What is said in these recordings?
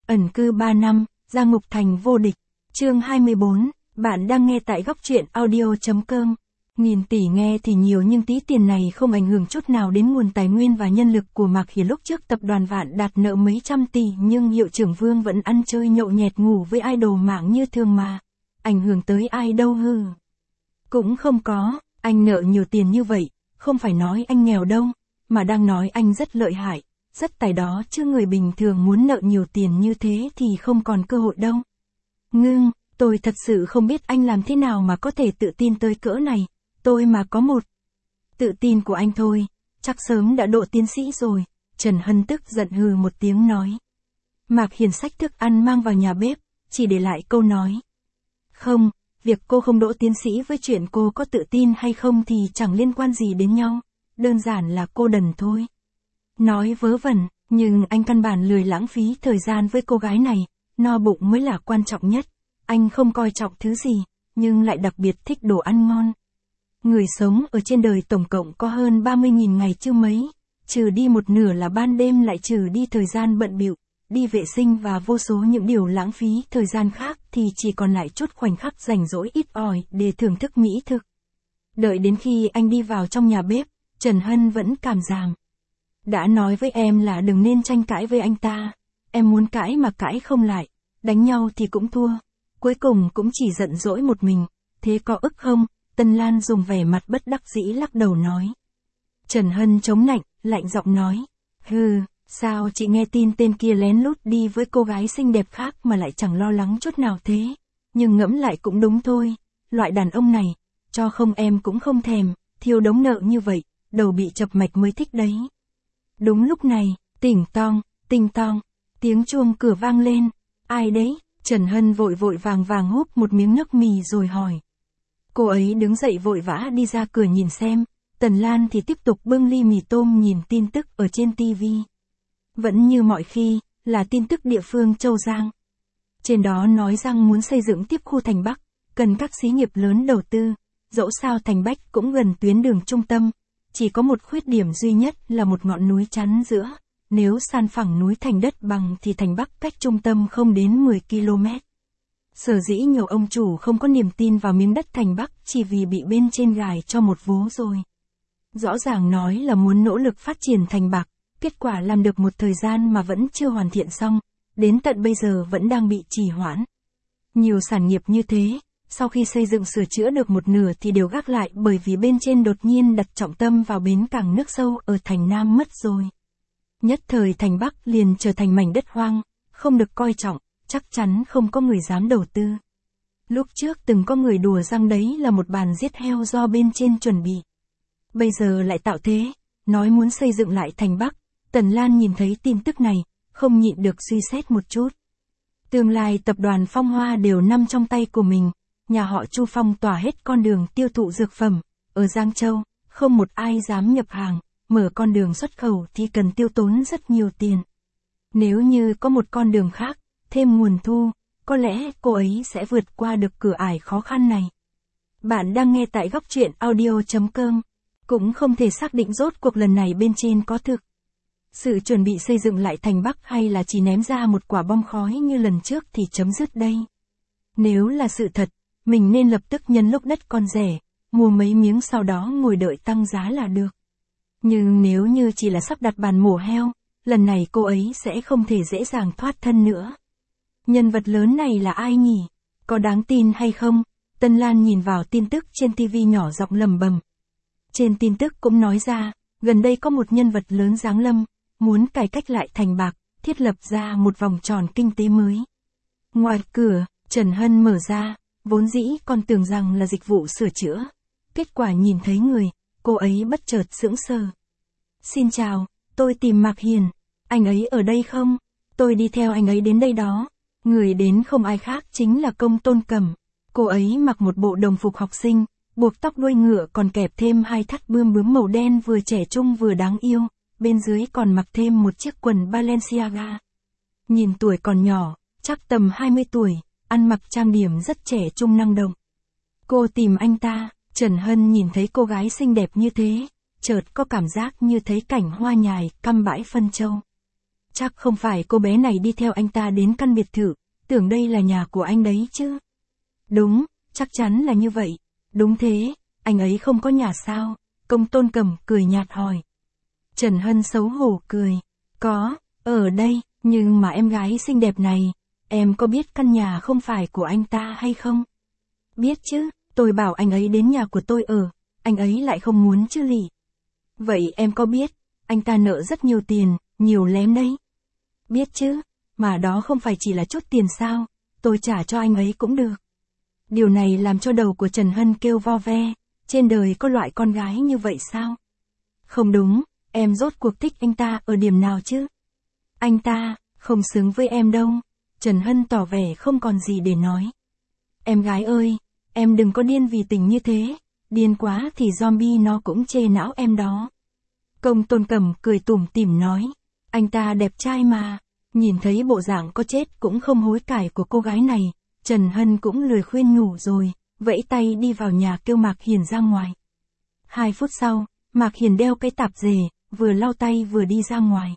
Ẩn cư 3 năm, ra ngục thành vô địch. Chương 24, bạn đang nghe tại góc truyện audio.com. Nghìn tỷ nghe thì nhiều nhưng tí tiền này không ảnh hưởng chút nào đến nguồn tài nguyên và nhân lực của Mạc Hiển. Lúc trước tập đoàn Vạn Đạt nợ mấy trăm tỷ nhưng hiệu trưởng Vương vẫn ăn chơi nhậu nhẹt ngủ với idol mạng như thường mà. Ảnh hưởng tới ai đâu hư. Cũng không có, anh nợ nhiều tiền như vậy, không phải nói anh nghèo đâu, mà đang nói anh rất lợi hại, rất tài đó chứ người bình thường muốn nợ nhiều tiền như thế thì không còn cơ hội đâu. Ngưng, tôi thật sự không biết anh làm thế nào mà có thể tự tin tới cỡ này, tôi mà có một tự tin của anh thôi, chắc sớm đã độ tiến sĩ rồi. Trần Hân tức giận hừ một tiếng nói. Mạc Hiển xách thức ăn mang vào nhà bếp, chỉ để lại câu nói. Không, việc cô không đỗ tiến sĩ với chuyện cô có tự tin hay không thì chẳng liên quan gì đến nhau, đơn giản là cô đần thôi. Nói vớ vẩn, nhưng anh căn bản lười lãng phí thời gian với cô gái này, no bụng mới là quan trọng nhất. Anh không coi trọng thứ gì, nhưng lại đặc biệt thích đồ ăn ngon. Người sống ở trên đời tổng cộng có hơn 30.000 ngày chứ mấy, trừ đi một nửa là ban đêm lại trừ đi thời gian bận bịu, đi vệ sinh và vô số những điều lãng phí thời gian khác thì chỉ còn lại chút khoảnh khắc rảnh rỗi ít ỏi để thưởng thức mỹ thực. Đợi đến khi anh đi vào trong nhà bếp, Trần Hân vẫn cảm giảm. Đã nói với em là đừng nên tranh cãi với anh ta, em muốn cãi mà cãi không lại, đánh nhau thì cũng thua, cuối cùng cũng chỉ giận dỗi một mình, thế có ức không? Tân Lan dùng vẻ mặt bất đắc dĩ lắc đầu nói. Trần Hân chống nạnh, lạnh giọng nói. Hừ, sao chị nghe tin tên kia lén lút đi với cô gái xinh đẹp khác mà lại chẳng lo lắng chút nào thế? Nhưng ngẫm lại cũng đúng thôi, loại đàn ông này, cho không em cũng không thèm, thiêu đống nợ như vậy, đầu bị chập mạch mới thích đấy. Đúng lúc này, tinh tong, tiếng chuông cửa vang lên. Ai đấy? Trần Hân vội vàng húp một miếng nước mì rồi hỏi. Cô ấy đứng dậy vội vã đi ra cửa nhìn xem, Tần Lan thì tiếp tục bưng ly mì tôm nhìn tin tức ở trên TV. Vẫn như mọi khi, là tin tức địa phương Châu Giang. Trên đó nói rằng muốn xây dựng tiếp khu thành Bắc, cần các xí nghiệp lớn đầu tư, dẫu sao thành Bắc cũng gần tuyến đường trung tâm, chỉ có một khuyết điểm duy nhất là một ngọn núi chắn giữa, nếu san phẳng núi thành đất bằng thì thành Bắc cách trung tâm không đến 10 km. Sở dĩ nhiều ông chủ không có niềm tin vào miếng đất thành Bắc chỉ vì bị bên trên gài cho một vố rồi. Rõ ràng nói là muốn nỗ lực phát triển thành Bắc, kết quả làm được một thời gian mà vẫn chưa hoàn thiện xong, đến tận bây giờ vẫn đang bị trì hoãn. Nhiều sản nghiệp như thế, sau khi xây dựng sửa chữa được một nửa thì đều gác lại bởi vì bên trên đột nhiên đặt trọng tâm vào bến cảng nước sâu ở thành Nam mất rồi. Nhất thời thành Bắc liền trở thành mảnh đất hoang, không được coi trọng, chắc chắn không có người dám đầu tư. Lúc trước từng có người đùa rằng đấy là một bàn giết heo do bên trên chuẩn bị. Bây giờ lại tạo thế, nói muốn xây dựng lại thành Bắc. Tần Lan nhìn thấy tin tức này, không nhịn được suy xét một chút. Tương lai tập đoàn Phong Hoa đều nằm trong tay của mình, nhà họ Chu phong tỏa hết con đường tiêu thụ dược phẩm, ở Giang Châu, không một ai dám nhập hàng, mở con đường xuất khẩu thì cần tiêu tốn rất nhiều tiền. Nếu như có một con đường khác, thêm nguồn thu, có lẽ cô ấy sẽ vượt qua được cửa ải khó khăn này. Bạn đang nghe tại góc truyện audio.com, cũng không thể xác định rốt cuộc lần này bên trên có thực sự chuẩn bị xây dựng lại thành Bắc hay là chỉ ném ra một quả bom khói như lần trước thì chấm dứt đây. Nếu là sự thật, mình nên lập tức nhân lúc đất còn rẻ, mua mấy miếng sau đó ngồi đợi tăng giá là được. Nhưng nếu như chỉ là sắp đặt bàn mổ heo, lần này cô ấy sẽ không thể dễ dàng thoát thân nữa. Nhân vật lớn này là ai nhỉ? Có đáng tin hay không? Tân Lan nhìn vào tin tức trên TV nhỏ giọng lầm bầm. Trên tin tức cũng nói ra, gần đây có một nhân vật lớn giáng lâm, muốn cải cách lại thành Bắc, thiết lập ra một vòng tròn kinh tế mới. Ngoài cửa, Trần Hân mở ra, vốn dĩ còn tưởng rằng là dịch vụ sửa chữa. Kết quả nhìn thấy người, cô ấy bất chợt sững sờ. Xin chào, tôi tìm Mạc Hiển, anh ấy ở đây không? Tôi đi theo anh ấy đến đây đó. Người đến không ai khác chính là Công Tôn Cẩm. Cô ấy mặc một bộ đồng phục học sinh, buộc tóc đuôi ngựa còn kẹp thêm 2 thắt bươm bướm màu đen vừa trẻ trung vừa đáng yêu, bên dưới còn mặc thêm một chiếc quần Balenciaga. Nhìn tuổi còn nhỏ, chắc tầm 20 tuổi, ăn mặc trang điểm rất trẻ trung năng động. Cô tìm anh ta, Trần Hân nhìn thấy cô gái xinh đẹp như thế, chợt có cảm giác như thấy cảnh hoa nhài, căm bãi phân châu. Chắc không phải cô bé này đi theo anh ta đến căn biệt thự, tưởng đây là nhà của anh đấy chứ. Đúng, chắc chắn là như vậy. Đúng thế, anh ấy không có nhà sao? Công Tôn Cẩm cười nhạt hỏi. Trần Hân xấu hổ cười. Có, ở đây, nhưng mà em gái xinh đẹp này, em có biết căn nhà không phải của anh ta hay không? Biết chứ, tôi bảo anh ấy đến nhà của tôi ở, anh ấy lại không muốn chứ lị. Vậy em có biết, anh ta nợ rất nhiều tiền, nhiều lắm đấy. Biết chứ, mà đó không phải chỉ là chút tiền sao, tôi trả cho anh ấy cũng được. Điều này làm cho đầu của Trần Hân kêu vo ve, trên đời có loại con gái như vậy sao? Không đúng, em rốt cuộc thích anh ta ở điểm nào chứ? Anh ta, không xứng với em đâu. Trần Hân tỏ vẻ không còn gì để nói. Em gái ơi, em đừng có điên vì tình như thế, điên quá thì zombie nó cũng chê não em đó. Công Tôn Cẩm cười tủm tỉm nói, anh ta đẹp trai mà, nhìn thấy bộ dạng có chết cũng không hối cải của cô gái này, Trần Hân cũng lười khuyên nhủ rồi, vẫy tay đi vào nhà kêu Mạc Hiền ra ngoài. 2 phút sau, Mạc Hiền đeo cái tạp dề, vừa lau tay vừa đi ra ngoài.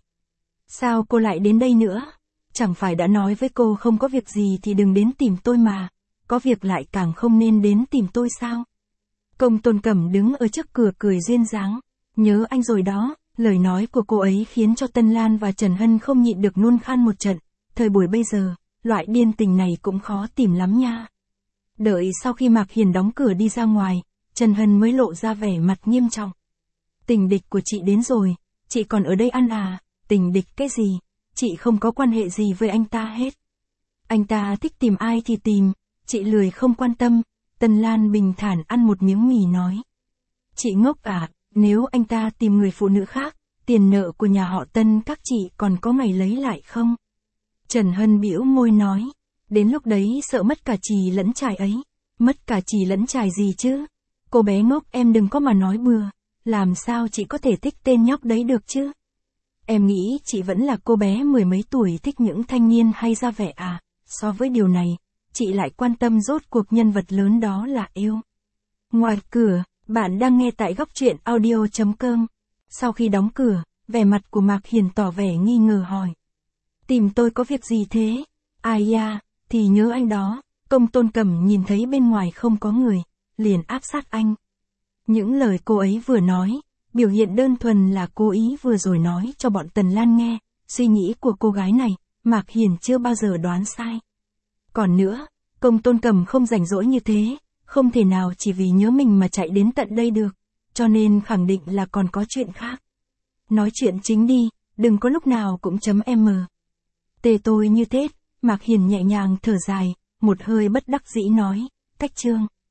Sao cô lại đến đây nữa? Chẳng phải đã nói với cô không có việc gì thì đừng đến tìm tôi mà, có việc lại càng không nên đến tìm tôi sao? Công Tôn Cẩm đứng ở trước cửa cười duyên dáng, nhớ anh rồi đó, lời nói của cô ấy khiến cho Tân Lan và Trần Hân không nhịn được nôn khan một trận, thời buổi bây giờ, loại điên tình này cũng khó tìm lắm nha. Đợi sau khi Mạc Hiền đóng cửa đi ra ngoài, Trần Hân mới lộ ra vẻ mặt nghiêm trọng. Tình địch của chị đến rồi, chị còn ở đây ăn à? Tình địch cái gì? Chị không có quan hệ gì với anh ta hết. Anh ta thích tìm ai thì tìm, chị lười không quan tâm. Tân Lan bình thản ăn một miếng mì nói. Chị ngốc à, nếu anh ta tìm người phụ nữ khác, tiền nợ của nhà họ Tân các chị còn có ngày lấy lại không? Trần Hân bĩu môi nói, đến lúc đấy sợ mất cả chì lẫn chài ấy. Mất cả chì lẫn chài gì chứ? Cô bé ngốc em đừng có mà nói bừa, làm sao chị có thể thích tên nhóc đấy được chứ? Em nghĩ chị vẫn là cô bé 10 mấy tuổi thích những thanh niên hay ra vẻ à, so với điều này, chị lại quan tâm rốt cuộc nhân vật lớn đó là yêu. Ngoài cửa, bạn đang nghe tại góc truyện audio.com. Sau khi đóng cửa, vẻ mặt của Mạc Hiền tỏ vẻ nghi ngờ hỏi. Tìm tôi có việc gì thế? Ai da, thì nhớ anh đó. Công Tôn Cẩm nhìn thấy bên ngoài không có người, liền áp sát anh. Những lời cô ấy vừa nói, biểu hiện đơn thuần là cố ý vừa rồi nói cho bọn Tần Lan nghe, suy nghĩ của cô gái này, Mạc Hiền chưa bao giờ đoán sai. Còn nữa, Công Tôn Cẩm không rảnh rỗi như thế, không thể nào chỉ vì nhớ mình mà chạy đến tận đây được, cho nên khẳng định là còn có chuyện khác. Nói chuyện chính đi, đừng có lúc nào cũng m. Tề tôi như thế, Mạc Hiền nhẹ nhàng thở dài, một hơi bất đắc dĩ nói, cách chương.